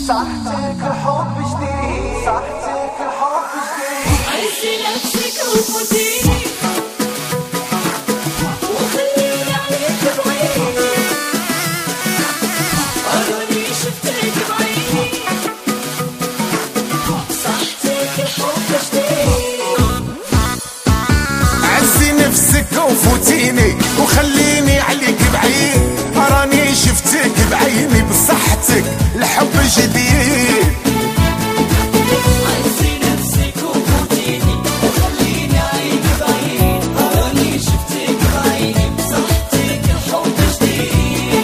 صحتك الحب جديد، صحتك الحب جديد. عزي نفسك وفوتيني وخليني عليك بعيني، أراني شفتك بعيني. صحتك الحب جديد. عزي نفسك وفوتيني وخليني عليك بعيد، أراني شفتك بعيني بصحتك الحب جديد. عزي نفسك وفوتيني وخليني عليك بعيد، أراني شفتك بعيني بصحتك الحب جديد.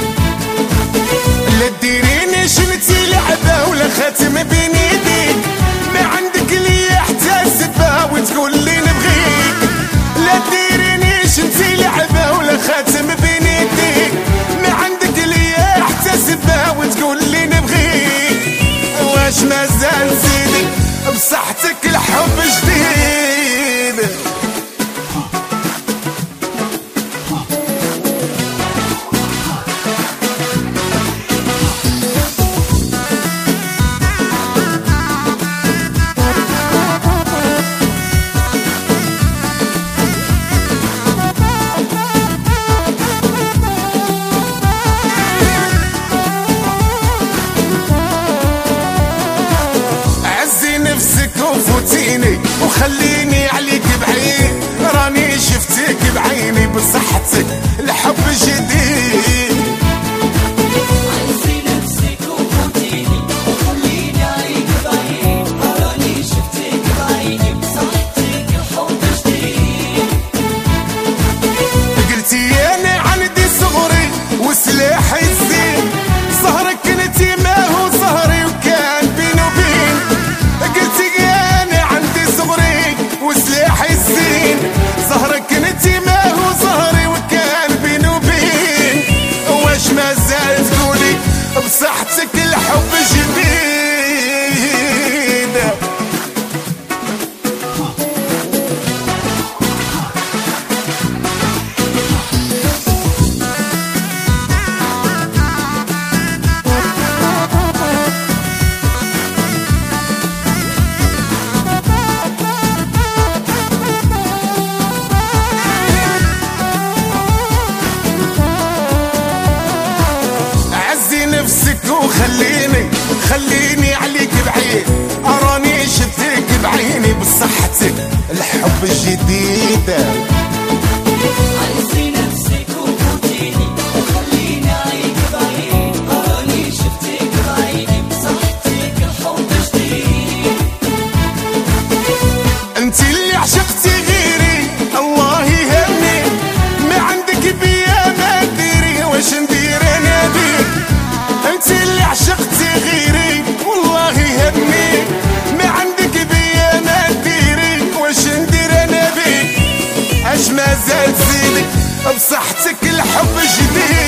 لا تديرينيش انتي لعبة ولا خاتم بين يديك، ما عندك ليا حتى سبة وتقول لي نبغيك. لا تديرينيش انتي لعبة ولا خاتم بين يديك، ما عندك ليا حتى سبة وتقول لي نبغيك. واش مازال زيدك بصحتك الحب جديد. وفوتيني وخليني عليك بعيد، راني شفتك بعيني بصحتك الحب جديد. عزي نفسك وفوتيني وخليني عليك بعيد، راني شفتك بعيني بصحتك الحب جديد. قلتي انا عندي صغري وسلاحي الزين، صهرك كنتي ما هو صهري وكان بين وبين. قلتي انا عندي صغري وسلاحي الزين، صهرك كنتي ما هو صهري وكان بين وبين. واش مازال تقولي بصحتك الحب جديد. نفسك خليني عليك بعيد، أراني شفتك بعيني بصحتك الحب الجديد. عزي نفسك وفوتيني وخليني عليك بعيد، أراني شفتك بعيني بصحتك الحب جديد. انت اللي عشقتي غيري الله يهني، ما عندك بيا ما تديري واش ندير انا بيك. انت اللي عشقتي غيري والله يهني، ما عندك بيا ما تديري واش ندير انا بيك. اش مازال تزيدك بصحتك الحب جديد.